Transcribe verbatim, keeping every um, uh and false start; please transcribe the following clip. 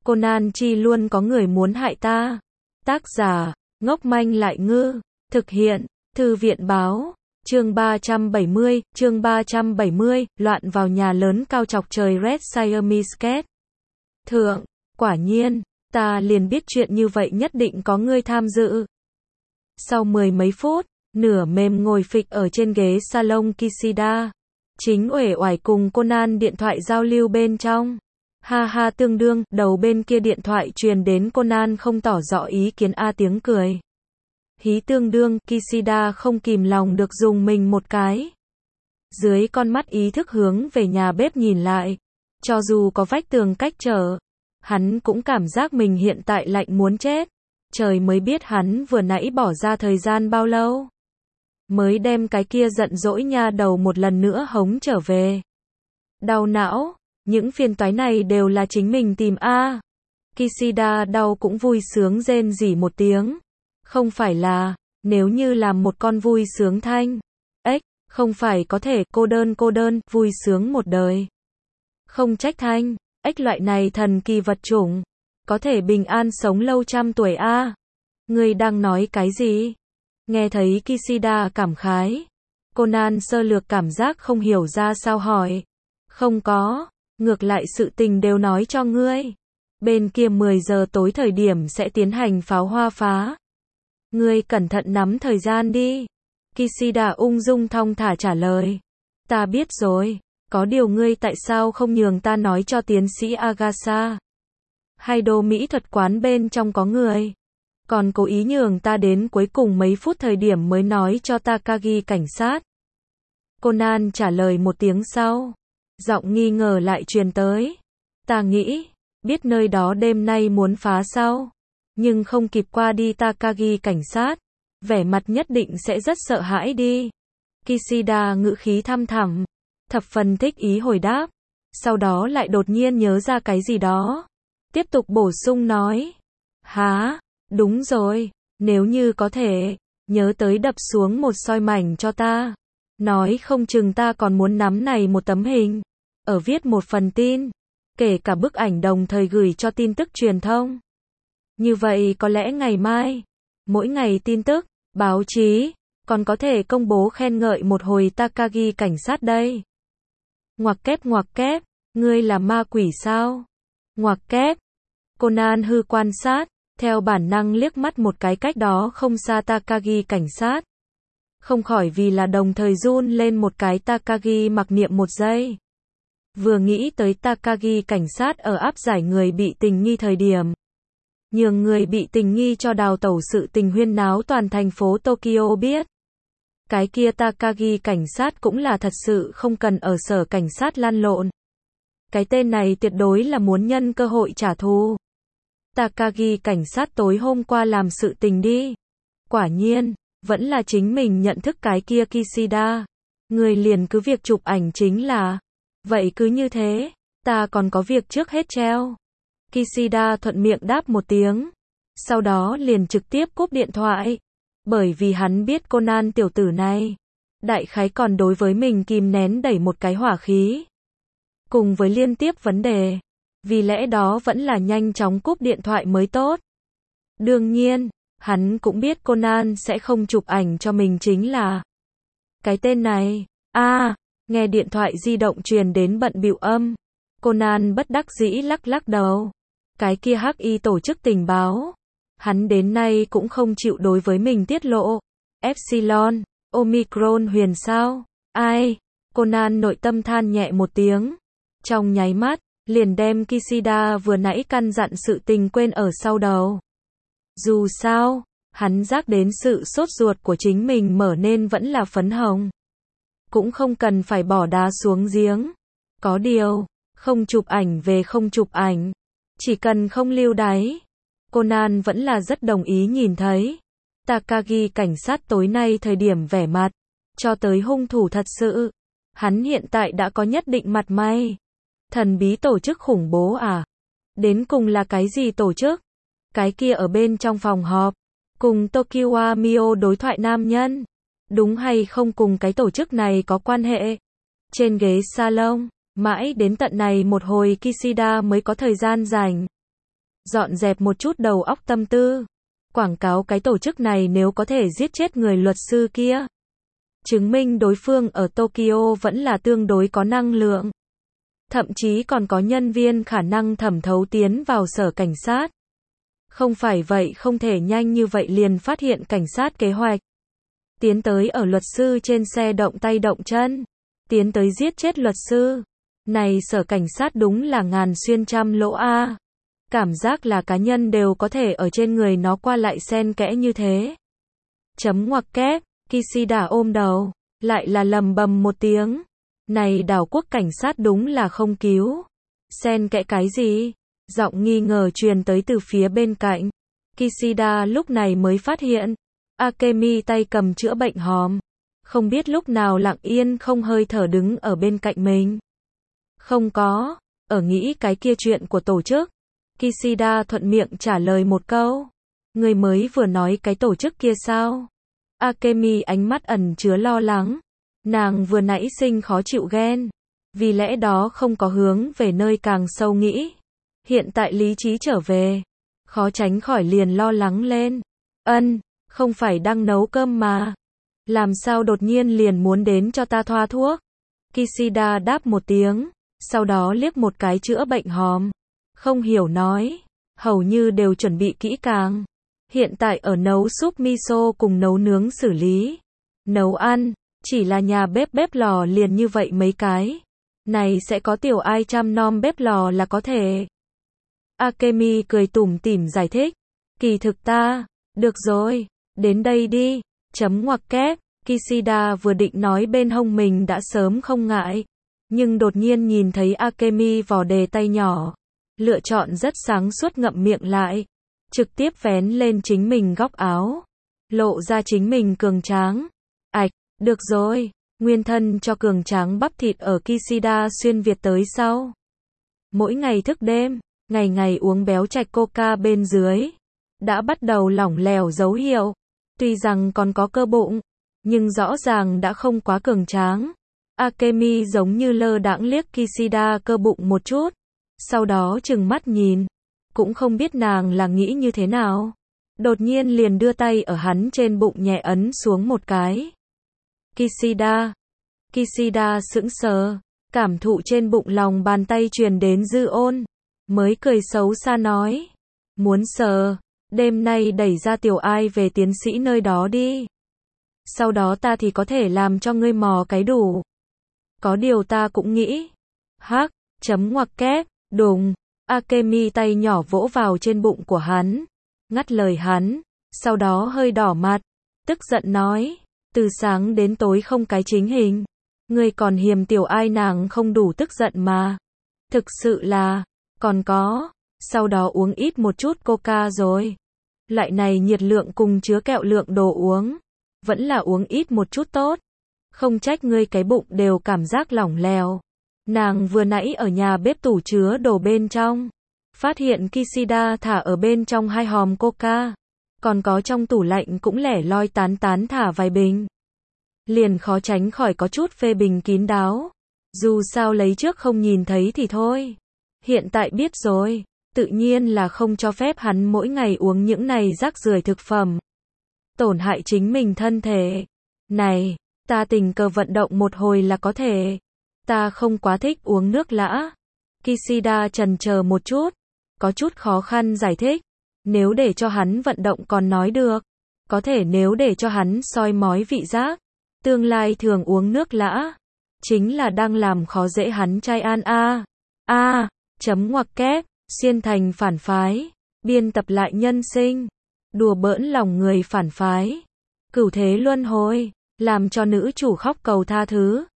Conan chi luôn có người muốn hại ta. Tác giả, ngốc manh lại ngư. Thực hiện, Thư viện báo. Chương ba trăm bảy mươi, chương ba trăm bảy mươi, loạn vào nhà lớn cao chọc trời Red Siamese Cat. Thượng, quả nhiên, ta liền biết chuyện như vậy nhất định có ngươi tham dự. Sau mười mấy phút, nửa mềm ngồi phịch ở trên ghế salon Kishida. Chính uể oải cùng Conan điện thoại giao lưu bên trong. Ha ha tương đương, đầu bên kia điện thoại truyền đến Conan không tỏ rõ ý kiến a tiếng cười. Hí tương đương, Kishida không kìm lòng được dùng mình một cái. Dưới con mắt ý thức hướng về nhà bếp nhìn lại. Cho dù có vách tường cách trở, hắn cũng cảm giác mình hiện tại lạnh muốn chết. Trời mới biết hắn vừa nãy bỏ ra thời gian bao lâu. Mới đem cái kia giận dỗi nha đầu một lần nữa hống trở về. Đau não, những phiền toái này đều là chính mình tìm a. Kishida đau cũng vui sướng rên rỉ một tiếng. Không phải là, nếu như làm một con vui sướng thanh. Ếch, không phải có thể cô đơn cô đơn, vui sướng một đời. Không trách thanh, ếch loại này thần kỳ vật chủng. Có thể bình an sống lâu trăm tuổi a. Ngươi đang nói cái gì? Nghe thấy Kishida cảm khái. Conan sơ lược cảm giác không hiểu ra sao hỏi. Không có, ngược lại sự tình đều nói cho ngươi. Bên kia mười giờ tối thời điểm sẽ tiến hành pháo hoa phá. Ngươi cẩn thận nắm thời gian đi. Kishida ung dung thong thả trả lời. Ta biết rồi, có điều ngươi tại sao không nhường ta nói cho tiến sĩ Agasha? Hay đồ mỹ thuật quán bên trong có người. Còn cố ý nhường ta đến cuối cùng mấy phút thời điểm mới nói cho Takagi cảnh sát. Conan trả lời một tiếng sau. Giọng nghi ngờ lại truyền tới. Ta nghĩ, biết nơi đó đêm nay muốn phá sao. Nhưng không kịp qua đi Takagi cảnh sát. Vẻ mặt nhất định sẽ rất sợ hãi đi. Kishida ngữ khí thăm thẳm. Thập phần thích ý hồi đáp. Sau đó lại đột nhiên nhớ ra cái gì đó. Tiếp tục bổ sung nói. Hả? Đúng rồi, nếu như có thể, nhớ tới đập xuống một soi mảnh cho ta. Nói không chừng ta còn muốn nắm này một tấm hình. Ở viết một phần tin. Kể cả bức ảnh đồng thời gửi cho tin tức truyền thông. Như vậy có lẽ ngày mai, mỗi ngày tin tức, báo chí, còn có thể công bố khen ngợi một hồi Takagi cảnh sát đây. Ngoặc kép ngoặc kép, ngươi là ma quỷ sao? Ngoặc kép. Conan hư quan sát. Theo bản năng liếc mắt một cái cách đó không xa Takagi cảnh sát. Không khỏi vì là đồng thời run lên một cái Takagi mặc niệm một giây. Vừa nghĩ tới Takagi cảnh sát ở áp giải người bị tình nghi thời điểm. Nhường người bị tình nghi cho đào tẩu sự tình huyên náo toàn thành phố Tokyo biết. Cái kia Takagi cảnh sát cũng là thật sự không cần ở sở cảnh sát lăn lộn. Cái tên này tuyệt đối là muốn nhân cơ hội trả thù. Takagi cảnh sát tối hôm qua làm sự tình đi. Quả nhiên, vẫn là chính mình nhận thức cái kia Kishida. Người liền cứ việc chụp ảnh chính là. Vậy cứ như thế, ta còn có việc trước hết treo. Kishida thuận miệng đáp một tiếng. Sau đó liền trực tiếp cúp điện thoại. Bởi vì hắn biết Conan tiểu tử này. Đại khái còn đối với mình kìm nén đẩy một cái hỏa khí. Cùng với liên tiếp vấn đề. Vì lẽ đó vẫn là nhanh chóng cúp điện thoại mới tốt. Đương nhiên, hắn cũng biết Conan sẽ không chụp ảnh cho mình chính là. Cái tên này, a à, nghe điện thoại di động truyền đến bận bịu âm. Conan bất đắc dĩ lắc lắc đầu. Cái kia hắc y tổ chức tình báo. Hắn đến nay cũng không chịu đối với mình tiết lộ. Epsilon, Omicron huyền sao? Ai? Conan nội tâm than nhẹ một tiếng. Trong nháy mắt. Liền đem Kishida vừa nãy căn dặn sự tình quên ở sau đầu. Dù sao, hắn giác đến sự sốt ruột của chính mình mở nên vẫn là phấn hồng. Cũng không cần phải bỏ đá xuống giếng. Có điều, không chụp ảnh về không chụp ảnh. Chỉ cần không lưu đáy. Conan vẫn là rất đồng ý nhìn thấy. Takagi cảnh sát tối nay thời điểm vẻ mặt. Cho tới hung thủ thật sự. Hắn hiện tại đã có nhất định mặt may. Thần bí tổ chức khủng bố à? Đến cùng là cái gì tổ chức? Cái kia ở bên trong phòng họp. Cùng Tokiwa Mio đối thoại nam nhân. Đúng hay không cùng cái tổ chức này có quan hệ? Trên ghế salon, mãi đến tận này một hồi Kishida mới có thời gian rảnh. dọn dẹp một chút đầu óc tâm tư. Quảng cáo cái tổ chức này nếu có thể giết chết người luật sư kia. Chứng minh đối phương ở Tokyo vẫn là tương đối có năng lượng. Thậm chí còn có nhân viên khả năng thẩm thấu tiến vào sở cảnh sát. Không phải vậy không thể nhanh như vậy liền phát hiện cảnh sát kế hoạch. Tiến tới ở luật sư trên xe động tay động chân. Tiến tới giết chết luật sư. Này sở cảnh sát đúng là ngàn xuyên trăm lỗ a. Cảm giác là cá nhân đều có thể ở trên người nó qua lại xen kẽ như thế. Chấm ngoặc kép, Kishida ôm đầu, lại là lầm bầm một tiếng. Này đảo quốc cảnh sát đúng là không cứu. Xen kẽ cái gì? Giọng nghi ngờ truyền tới từ phía bên cạnh. Kishida lúc này mới phát hiện. Akemi tay cầm chữa bệnh hòm. Không biết lúc nào lặng yên không hơi thở đứng ở bên cạnh mình. Không có, ở nghĩ cái kia chuyện của tổ chức. Kishida thuận miệng trả lời một câu. Người mới vừa nói cái tổ chức kia sao? Akemi ánh mắt ẩn chứa lo lắng. Nàng vừa nãy sinh khó chịu ghen. Vì lẽ đó không có hướng về nơi càng sâu nghĩ. Hiện tại lý trí trở về. Khó tránh khỏi liền lo lắng lên. Ân, không phải đang nấu cơm mà. Làm sao đột nhiên liền muốn đến cho ta thoa thuốc? Kishida đáp một tiếng. Sau đó liếc một cái chữa bệnh hòm. Không hiểu nói. Hầu như đều chuẩn bị kỹ càng. Hiện tại ở nấu súp miso cùng nấu nướng xử lý. Nấu ăn. Chỉ là nhà bếp bếp lò liền như vậy mấy cái. Này sẽ có tiểu ai chăm nom bếp lò là có thể. Akemi cười tủm tỉm giải thích. Kỳ thực ta. Được rồi. Đến đây đi. Chấm ngoặc kép. Kishida vừa định nói bên hông mình đã sớm không ngại. Nhưng đột nhiên nhìn thấy Akemi vò đề tay nhỏ. Lựa chọn rất sáng suốt ngậm miệng lại. Trực tiếp vén lên chính mình góc áo. Lộ ra chính mình cường tráng. Ảch, được rồi. Nguyên thân cho cường tráng bắp thịt ở Kishida xuyên Việt tới sau. Mỗi ngày thức đêm, ngày ngày uống béo trạch coca bên dưới. Đã bắt đầu lỏng lẻo dấu hiệu. Tuy rằng còn có cơ bụng, nhưng rõ ràng đã không quá cường tráng. Akemi giống như lơ đãng liếc Kishida cơ bụng một chút. Sau đó trừng mắt nhìn. Cũng không biết nàng là nghĩ như thế nào. Đột nhiên liền đưa tay ở hắn trên bụng nhẹ ấn xuống một cái. Kishida. Kishida sững sờ. Cảm thụ trên bụng lòng bàn tay truyền đến dư ôn. Mới cười xấu xa nói. Muốn sờ. Đêm nay đẩy ra tiểu ai về tiến sĩ nơi đó đi. Sau đó ta thì có thể làm cho ngươi mò cái đủ. Có điều ta cũng nghĩ. Hắc. Chấm ngoặc kép. Đùng. Akemi tay nhỏ vỗ vào trên bụng của hắn. Ngắt lời hắn. Sau đó hơi đỏ mặt. Tức giận nói. Từ sáng đến tối không cái chính hình. Ngươi còn hiềm tiểu ai nàng không đủ tức giận mà. Thực sự là. Còn có. Sau đó uống ít một chút coca rồi. Loại này nhiệt lượng cùng chứa kẹo lượng đồ uống. Vẫn là uống ít một chút tốt. Không trách ngươi cái bụng đều cảm giác lỏng lẻo. Nàng vừa nãy ở nhà bếp tủ chứa đồ bên trong. Phát hiện Kishida thả ở bên trong hai hòm coca. Còn có trong tủ lạnh cũng lẻ loi tán tán thả vài bình. Liền khó tránh khỏi có chút phê bình kín đáo. Dù sao lấy trước không nhìn thấy thì thôi. Hiện tại biết rồi. Tự nhiên là không cho phép hắn mỗi ngày uống những này rác rưởi thực phẩm. Tổn hại chính mình thân thể. Này, ta tình cờ vận động một hồi là có thể. Ta không quá thích uống nước lã. Kishida chần chờ một chút. Có chút khó khăn giải thích. Nếu để cho hắn vận động còn nói được. Có thể nếu để cho hắn soi mói vị giác. Tương lai thường uống nước lã. Chính là đang làm khó dễ hắn trai an a. A. Chấm ngoặc kép. Xuyên thành phản phái. Biên tập lại nhân sinh. Đùa bỡn lòng người phản phái. Cửu thế luân hồi. Làm cho nữ chủ khóc cầu tha thứ.